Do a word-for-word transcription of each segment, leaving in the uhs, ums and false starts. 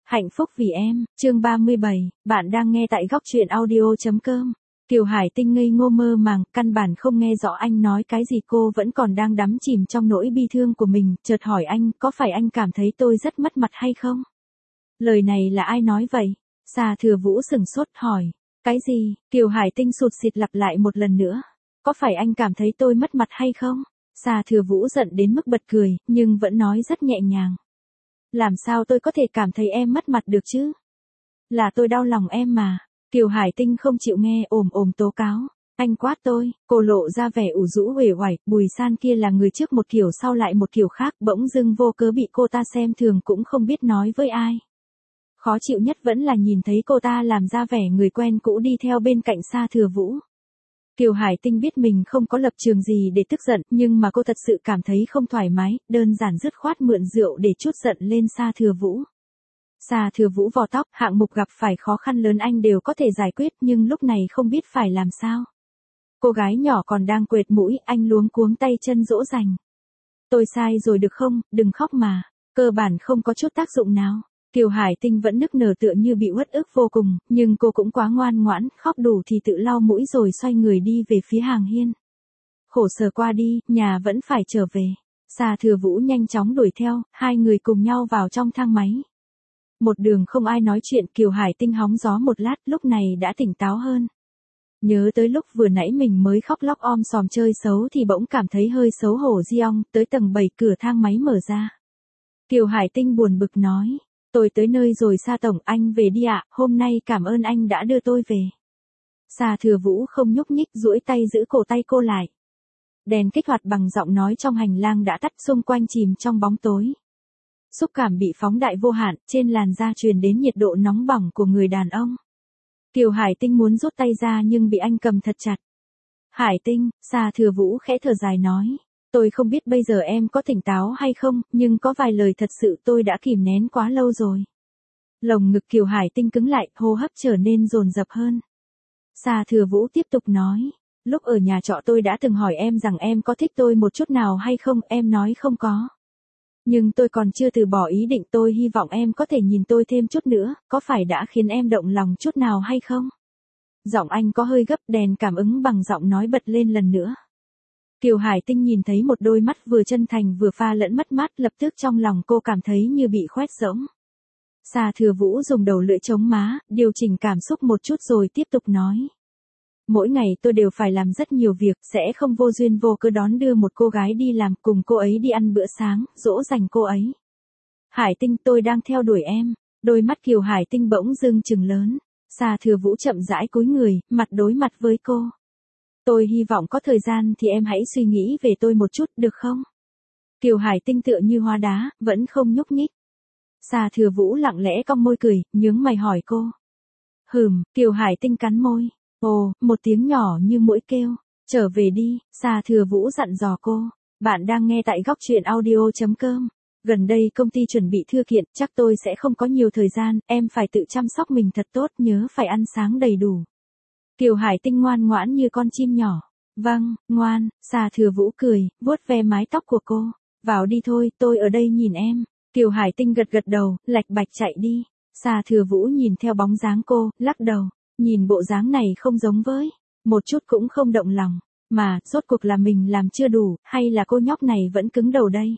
Hạnh phúc vì em, chương ba mươi bảy, bạn đang nghe tại góc truyện audio.com. Kiều Hải Tinh ngây ngô mơ màng, căn bản không nghe rõ anh nói cái gì, cô vẫn còn đang đắm chìm trong nỗi bi thương của mình, chợt hỏi anh, có phải anh cảm thấy tôi rất mất mặt hay không? Lời này là ai nói vậy? Sa Thừa Vũ sửng sốt hỏi, cái gì? Kiều Hải Tinh sụt sịt lặp lại một lần nữa, có phải anh cảm thấy tôi mất mặt hay không? Sa Thừa Vũ giận đến mức bật cười, nhưng vẫn nói rất nhẹ nhàng. Làm sao tôi có thể cảm thấy em mất mặt được chứ? Là tôi đau lòng em mà. Kiều Hải Tinh không chịu nghe, ồm ồm tố cáo. Anh quát tôi, cô lộ ra vẻ ủ rũ uể oải, Bùi San kia là người trước một kiểu sau lại một kiểu khác, bỗng dưng vô cớ bị cô ta xem thường cũng không biết nói với ai. Khó chịu nhất vẫn là nhìn thấy cô ta làm ra vẻ người quen cũ đi theo bên cạnh Sa Thừa Vũ. Kiều Hải Tinh biết mình không có lập trường gì để tức giận, nhưng mà cô thật sự cảm thấy không thoải mái, đơn giản dứt khoát mượn rượu để trút giận lên Sa Thừa Vũ. Sa Thừa Vũ vò tóc, hạng mục gặp phải khó khăn lớn anh đều có thể giải quyết, nhưng lúc này không biết phải làm sao. Cô gái nhỏ còn đang quệt mũi, anh luống cuống tay chân dỗ dành. Tôi sai rồi được không, đừng khóc mà, cơ bản không có chút tác dụng nào. Kiều Hải Tinh vẫn nức nở tựa như bị uất ức vô cùng, nhưng cô cũng quá ngoan ngoãn, khóc đủ thì tự lau mũi rồi xoay người đi về phía hàng hiên. Khổ sở qua đi, nhà vẫn phải trở về. Sa Thừa Vũ nhanh chóng đuổi theo, hai người cùng nhau vào trong thang máy. Một đường không ai nói chuyện, Kiều Hải Tinh hóng gió một lát, lúc này đã tỉnh táo hơn. Nhớ tới lúc vừa nãy mình mới khóc lóc om sòm chơi xấu thì bỗng cảm thấy hơi xấu hổ di ong, tới tầng bảy cửa thang máy mở ra. Kiều Hải Tinh buồn bực nói. Tôi tới nơi rồi Sa tổng, anh về đi ạ, hôm nay cảm ơn anh đã đưa tôi về. Sa Thừa Vũ không nhúc nhích, duỗi tay giữ cổ tay cô lại. Đèn kích hoạt bằng giọng nói trong hành lang đã tắt, xung quanh chìm trong bóng tối. Xúc cảm bị phóng đại vô hạn, trên làn da truyền đến nhiệt độ nóng bỏng của người đàn ông. Kiều Hải Tinh muốn rút tay ra nhưng bị anh cầm thật chặt. Hải Tinh, Sa Thừa Vũ khẽ thở dài nói. Tôi không biết bây giờ em có tỉnh táo hay không, nhưng có vài lời thật sự tôi đã kìm nén quá lâu rồi. Lồng ngực Kiều Hải Tinh cứng lại, hô hấp trở nên dồn dập hơn. Sa Thừa Vũ tiếp tục nói, lúc ở nhà trọ tôi đã từng hỏi em rằng em có thích tôi một chút nào hay không, em nói không có. Nhưng tôi còn chưa từ bỏ ý định, tôi hy vọng em có thể nhìn tôi thêm chút nữa, có phải đã khiến em động lòng chút nào hay không? Giọng anh có hơi gấp, đèn cảm ứng bằng giọng nói bật lên lần nữa. Kiều Hải Tinh nhìn thấy một đôi mắt vừa chân thành vừa pha lẫn mất mát, lập tức trong lòng cô cảm thấy như bị khoét rỗng. Sa Thừa Vũ dùng đầu lưỡi chống má, điều chỉnh cảm xúc một chút rồi tiếp tục nói. Mỗi ngày tôi đều phải làm rất nhiều việc, sẽ không vô duyên vô cớ đón đưa một cô gái đi làm, cùng cô ấy đi ăn bữa sáng, dỗ dành cô ấy. Hải Tinh, tôi đang theo đuổi em. Đôi mắt Kiều Hải Tinh bỗng dưng trừng lớn. Sa Thừa Vũ chậm rãi cúi người, mặt đối mặt với cô. Tôi hy vọng có thời gian thì em hãy suy nghĩ về tôi một chút, được không? Kiều Hải Tinh tựa như hóa đá, vẫn không nhúc nhích. Sa Thừa Vũ lặng lẽ cong môi cười, nhướng mày hỏi cô. Hừm, Kiều Hải Tinh cắn môi. Ồ, một tiếng nhỏ như muỗi kêu. Trở về đi, Sa Thừa Vũ dặn dò cô. Bạn đang nghe tại góc truyện audio.com. Gần đây công ty chuẩn bị thư kiện, chắc tôi sẽ không có nhiều thời gian, em phải tự chăm sóc mình thật tốt, nhớ phải ăn sáng đầy đủ. Kiều Hải Tinh ngoan ngoãn như con chim nhỏ. Vâng, ngoan, Sa Thừa Vũ cười, vuốt ve mái tóc của cô. Vào đi thôi, tôi ở đây nhìn em. Kiều Hải Tinh gật gật đầu, lạch bạch chạy đi. Sa Thừa Vũ nhìn theo bóng dáng cô, lắc đầu. Nhìn bộ dáng này không giống với, một chút cũng không động lòng. Mà, rốt cuộc là mình làm chưa đủ, hay là cô nhóc này vẫn cứng đầu đây?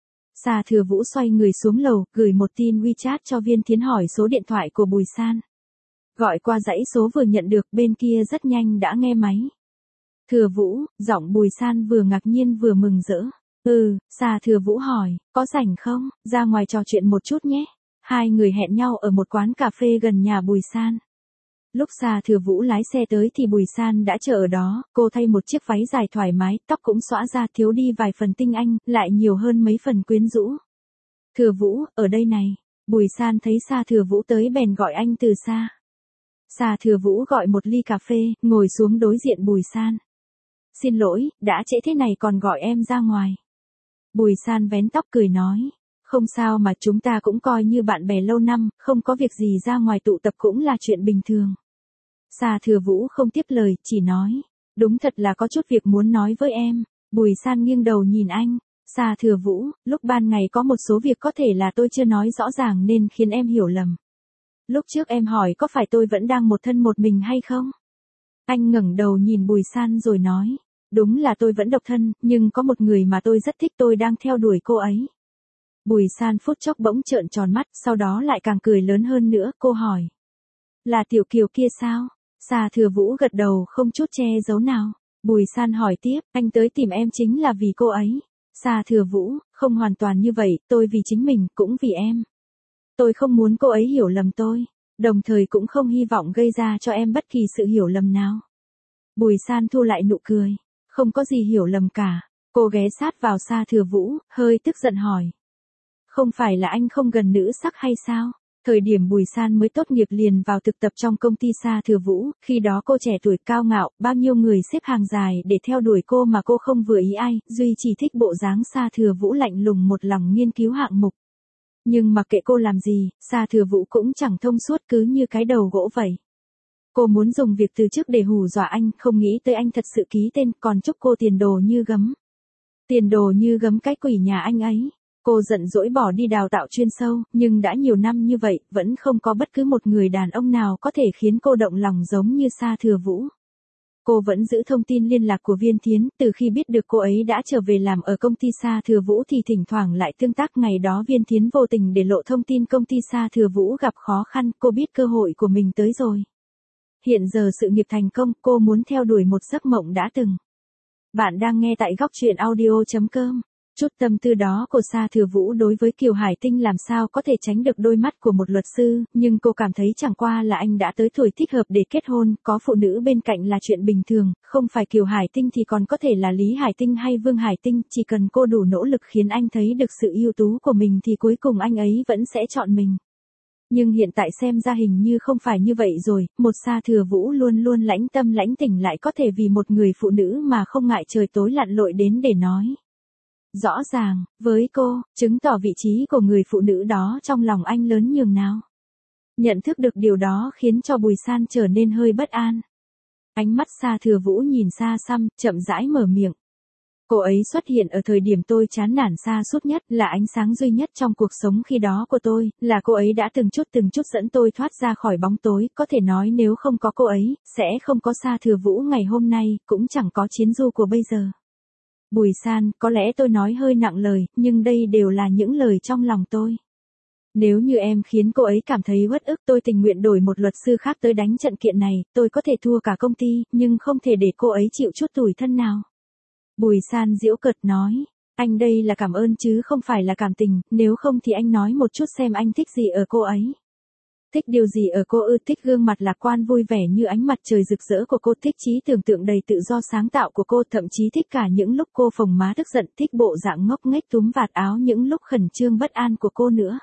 Sa Thừa Vũ xoay người xuống lầu, gửi một tin WeChat cho Viên Thiến hỏi số điện thoại của Bùi San. Gọi qua dãy số vừa nhận được, bên kia rất nhanh đã nghe máy. Thừa Vũ, giọng Bùi San vừa ngạc nhiên vừa mừng rỡ. Ừ, Sa Thừa Vũ hỏi, có rảnh không, ra ngoài trò chuyện một chút nhé. Hai người hẹn nhau ở một quán cà phê gần nhà Bùi San. Lúc Sa Thừa Vũ lái xe tới thì Bùi San đã chờ ở đó, cô thay một chiếc váy dài thoải mái, tóc cũng xõa ra, thiếu đi vài phần tinh anh, lại nhiều hơn mấy phần quyến rũ. Thừa Vũ, ở đây này. Bùi San thấy Sa Thừa Vũ tới bèn gọi anh từ xa. Sa Thừa Vũ gọi một ly cà phê, ngồi xuống đối diện Bùi San. Xin lỗi, đã trễ thế này còn gọi em ra ngoài. Bùi San vén tóc cười nói. Không sao mà, chúng ta cũng coi như bạn bè lâu năm, không có việc gì ra ngoài tụ tập cũng là chuyện bình thường. Sa Thừa Vũ không tiếp lời, chỉ nói. Đúng thật là có chút việc muốn nói với em. Bùi San nghiêng đầu nhìn anh. Sa Thừa Vũ, lúc ban ngày có một số việc có thể là tôi chưa nói rõ ràng nên khiến em hiểu lầm. Lúc trước em hỏi có phải tôi vẫn đang một thân một mình hay không? Anh ngẩng đầu nhìn Bùi San rồi nói. Đúng là tôi vẫn độc thân, nhưng có một người mà tôi rất thích, tôi đang theo đuổi cô ấy. Bùi San phút chốc bỗng trợn tròn mắt, sau đó lại càng cười lớn hơn nữa, cô hỏi. Là Tiểu Kiều kia sao? Sa Thừa Vũ gật đầu không chút che giấu nào. Bùi San hỏi tiếp, anh tới tìm em chính là vì cô ấy. Sa Thừa Vũ, không hoàn toàn như vậy, tôi vì chính mình, cũng vì em. Tôi không muốn cô ấy hiểu lầm tôi, đồng thời cũng không hy vọng gây ra cho em bất kỳ sự hiểu lầm nào. Bùi San thu lại nụ cười, không có gì hiểu lầm cả. Cô ghé sát vào Sa Thừa Vũ, hơi tức giận hỏi. Không phải là anh không gần nữ sắc hay sao? Thời điểm Bùi San mới tốt nghiệp liền vào thực tập trong công ty Sa Thừa Vũ, khi đó cô trẻ tuổi cao ngạo, bao nhiêu người xếp hàng dài để theo đuổi cô mà cô không vừa ý ai, duy chỉ thích bộ dáng Sa Thừa Vũ lạnh lùng một lòng nghiên cứu hạng mục. Nhưng mặc kệ cô làm gì, Sa Thừa Vũ cũng chẳng thông suốt, cứ như cái đầu gỗ vậy. Cô muốn dùng việc từ chức để hù dọa anh, không nghĩ tới anh thật sự ký tên, còn chúc cô tiền đồ như gấm. Tiền đồ như gấm cái quỷ nhà anh ấy. Cô giận dỗi bỏ đi đào tạo chuyên sâu, nhưng đã nhiều năm như vậy, vẫn không có bất cứ một người đàn ông nào có thể khiến cô động lòng giống như Sa Thừa Vũ. Cô vẫn giữ thông tin liên lạc của Viên Thiến, từ khi biết được cô ấy đã trở về làm ở công ty Sa Thừa Vũ thì thỉnh thoảng lại tương tác. Ngày đó Viên Thiến vô tình để lộ thông tin công ty Sa Thừa Vũ gặp khó khăn, cô biết cơ hội của mình tới rồi. Hiện giờ sự nghiệp thành công, cô muốn theo đuổi một giấc mộng đã từng. Bạn đang nghe tại góc truyện audio chấm com. Chút tâm tư đó của Sa Thừa Vũ đối với Kiều Hải Tinh làm sao có thể tránh được đôi mắt của một luật sư, nhưng cô cảm thấy chẳng qua là anh đã tới tuổi thích hợp để kết hôn, có phụ nữ bên cạnh là chuyện bình thường, không phải Kiều Hải Tinh thì còn có thể là Lý Hải Tinh hay Vương Hải Tinh, chỉ cần cô đủ nỗ lực khiến anh thấy được sự ưu tú của mình thì cuối cùng anh ấy vẫn sẽ chọn mình. Nhưng hiện tại xem ra hình như không phải như vậy rồi, một Sa Thừa Vũ luôn luôn lãnh tâm lãnh tình lại có thể vì một người phụ nữ mà không ngại trời tối lặn lội đến để nói. Rõ ràng, với cô, chứng tỏ vị trí của người phụ nữ đó trong lòng anh lớn nhường nào. Nhận thức được điều đó khiến cho Bùi San trở nên hơi bất an. Ánh mắt Sa Thừa Vũ nhìn xa xăm, chậm rãi mở miệng. Cô ấy xuất hiện ở thời điểm tôi chán nản sa sút nhất, là ánh sáng duy nhất trong cuộc sống khi đó của tôi, là cô ấy đã từng chút từng chút dẫn tôi thoát ra khỏi bóng tối, có thể nói nếu không có cô ấy, sẽ không có Sa Thừa Vũ ngày hôm nay, cũng chẳng có Chiến Du của bây giờ. Bùi San, có lẽ tôi nói hơi nặng lời, nhưng đây đều là những lời trong lòng tôi. Nếu như em khiến cô ấy cảm thấy uất ức, tôi tình nguyện đổi một luật sư khác tới đánh trận kiện này, tôi có thể thua cả công ty, nhưng không thể để cô ấy chịu chút tủi thân nào. Bùi San giễu cợt nói, anh đây là cảm ơn chứ không phải là cảm tình, nếu không thì anh nói một chút xem anh thích gì ở cô ấy. Thích điều gì ở cô ư? Thích gương mặt lạc quan vui vẻ như ánh mặt trời rực rỡ của cô, thích trí tưởng tượng đầy tự do sáng tạo của cô, thậm chí thích cả những lúc cô phồng má tức giận, thích bộ dạng ngốc nghếch túm vạt áo những lúc khẩn trương bất an của cô nữa.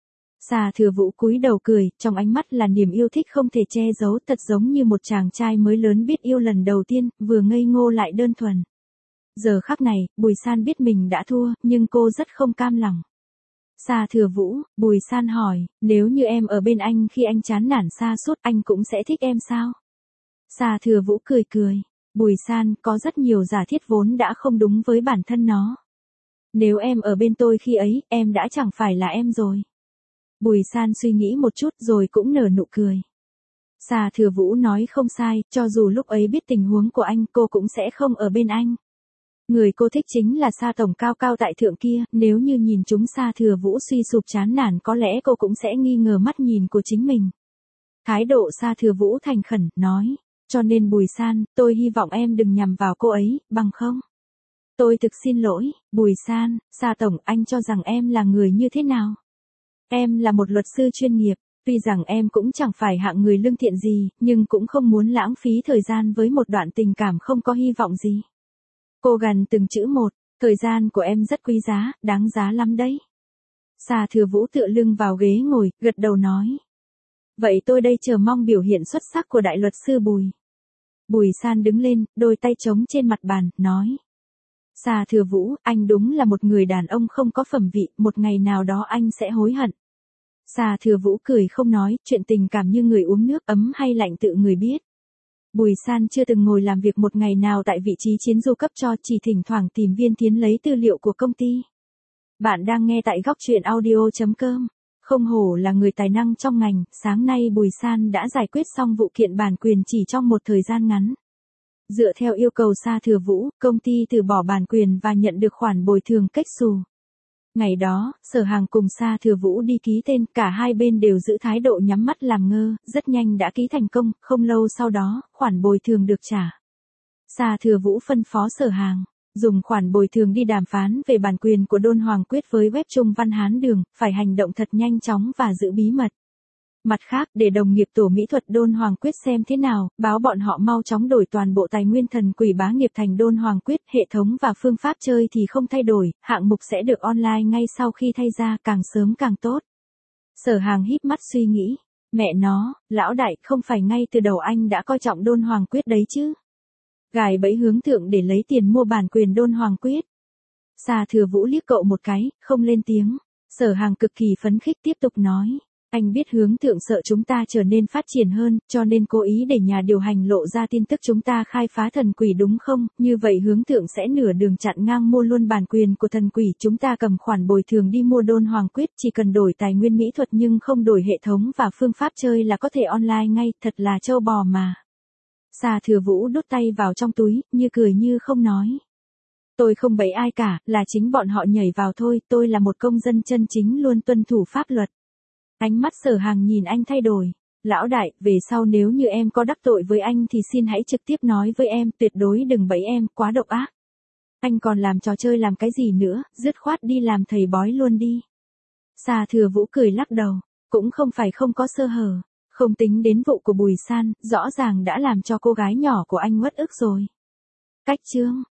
Sa Thừa Vũ cúi đầu cười, trong ánh mắt là niềm yêu thích không thể che giấu, thật giống như một chàng trai mới lớn biết yêu lần đầu tiên, vừa ngây ngô lại đơn thuần. Giờ khắc này, Bùi San biết mình đã thua, nhưng cô rất không cam lòng. Sa Thừa Vũ, Bùi San hỏi, nếu như em ở bên anh khi anh chán nản sa sút, anh cũng sẽ thích em sao? Sa Thừa Vũ cười cười, Bùi San, có rất nhiều giả thiết vốn đã không đúng với bản thân nó. Nếu em ở bên tôi khi ấy, em đã chẳng phải là em rồi. Bùi San suy nghĩ một chút rồi cũng nở nụ cười. Sa Thừa Vũ nói không sai, cho dù lúc ấy biết tình huống của anh, cô cũng sẽ không ở bên anh. Người cô thích chính là Sa tổng cao cao tại thượng kia, nếu như nhìn chúng Sa Thừa Vũ suy sụp chán nản có lẽ cô cũng sẽ nghi ngờ mắt nhìn của chính mình. Thái độ Sa Thừa Vũ thành khẩn, nói, cho nên Bùi San, tôi hy vọng em đừng nhằm vào cô ấy, bằng không. Tôi thực xin lỗi, Bùi San, Sa tổng, anh cho rằng em là người như thế nào? Em là một luật sư chuyên nghiệp, tuy rằng em cũng chẳng phải hạng người lương thiện gì, nhưng cũng không muốn lãng phí thời gian với một đoạn tình cảm không có hy vọng gì. Cô gằn từng chữ một, thời gian của em rất quý giá, đáng giá lắm đấy. Sa Thừa Vũ tựa lưng vào ghế ngồi, gật đầu nói. Vậy tôi đây chờ mong biểu hiện xuất sắc của đại luật sư Bùi. Bùi San đứng lên, đôi tay trống trên mặt bàn, nói. Sa Thừa Vũ, anh đúng là một người đàn ông không có phẩm vị, một ngày nào đó anh sẽ hối hận. Sa Thừa Vũ cười không nói, chuyện tình cảm như người uống nước, ấm hay lạnh tự người biết. Bùi San chưa từng ngồi làm việc một ngày nào tại vị trí chiến du cấp cho, chỉ thỉnh thoảng tìm Viên Thiến lấy tư liệu của công ty. Bạn đang nghe tại góc truyện audio.com. Không hổ là người tài năng trong ngành, sáng nay Bùi San đã giải quyết xong vụ kiện bản quyền chỉ trong một thời gian ngắn. Dựa theo yêu cầu Sa Thừa Vũ, công ty từ bỏ bản quyền và nhận được khoản bồi thường kết xù. Ngày đó, Sở Hàng cùng Sa Thừa Vũ đi ký tên, cả hai bên đều giữ thái độ nhắm mắt làm ngơ, rất nhanh đã ký thành công, không lâu sau đó, khoản bồi thường được trả. Sa Thừa Vũ phân phó Sở Hàng, dùng khoản bồi thường đi đàm phán về bản quyền của Đôn Hoàng Quyết với web Trung Văn Hán Đường, phải hành động thật nhanh chóng và giữ bí mật. Mặt khác, để đồng nghiệp tổ mỹ thuật Đôn Hoàng Quyết xem thế nào, báo bọn họ mau chóng đổi toàn bộ tài nguyên thần quỷ bá nghiệp thành Đôn Hoàng Quyết, hệ thống và phương pháp chơi thì không thay đổi, hạng mục sẽ được online ngay sau khi thay ra, càng sớm càng tốt. Sở Hàng híp mắt suy nghĩ, mẹ nó, lão đại, không phải ngay từ đầu anh đã coi trọng Đôn Hoàng Quyết đấy chứ? Gài bẫy hướng thượng để lấy tiền mua bản quyền Đôn Hoàng Quyết. Sa Thừa Vũ liếc cậu một cái, không lên tiếng. Sở Hàng cực kỳ phấn khích tiếp tục nói. Anh biết hướng thượng sợ chúng ta trở nên phát triển hơn, cho nên cố ý để nhà điều hành lộ ra tin tức chúng ta khai phá thần quỷ đúng không? Như vậy hướng thượng sẽ nửa đường chặn ngang mua luôn bản quyền của thần quỷ. Chúng ta cầm khoản bồi thường đi mua Đôn Hoàng Quyết, chỉ cần đổi tài nguyên mỹ thuật nhưng không đổi hệ thống và phương pháp chơi là có thể online ngay, thật là trâu bò mà. Sa Thừa Vũ đút tay vào trong túi, như cười như không nói. Tôi không bẫy ai cả, là chính bọn họ nhảy vào thôi, tôi là một công dân chân chính luôn tuân thủ pháp luật. Ánh mắt Sở Hàng nhìn anh thay đổi. Lão đại, về sau nếu như em có đắc tội với anh thì xin hãy trực tiếp nói với em, tuyệt đối đừng bẫy em, quá độc ác. Anh còn làm trò chơi làm cái gì nữa, dứt khoát đi làm thầy bói luôn đi. Sa Thừa Vũ cười lắc đầu, cũng không phải không có sơ hở. Không tính đến vụ của Bùi San, rõ ràng đã làm cho cô gái nhỏ của anh uất ức rồi. Cách chương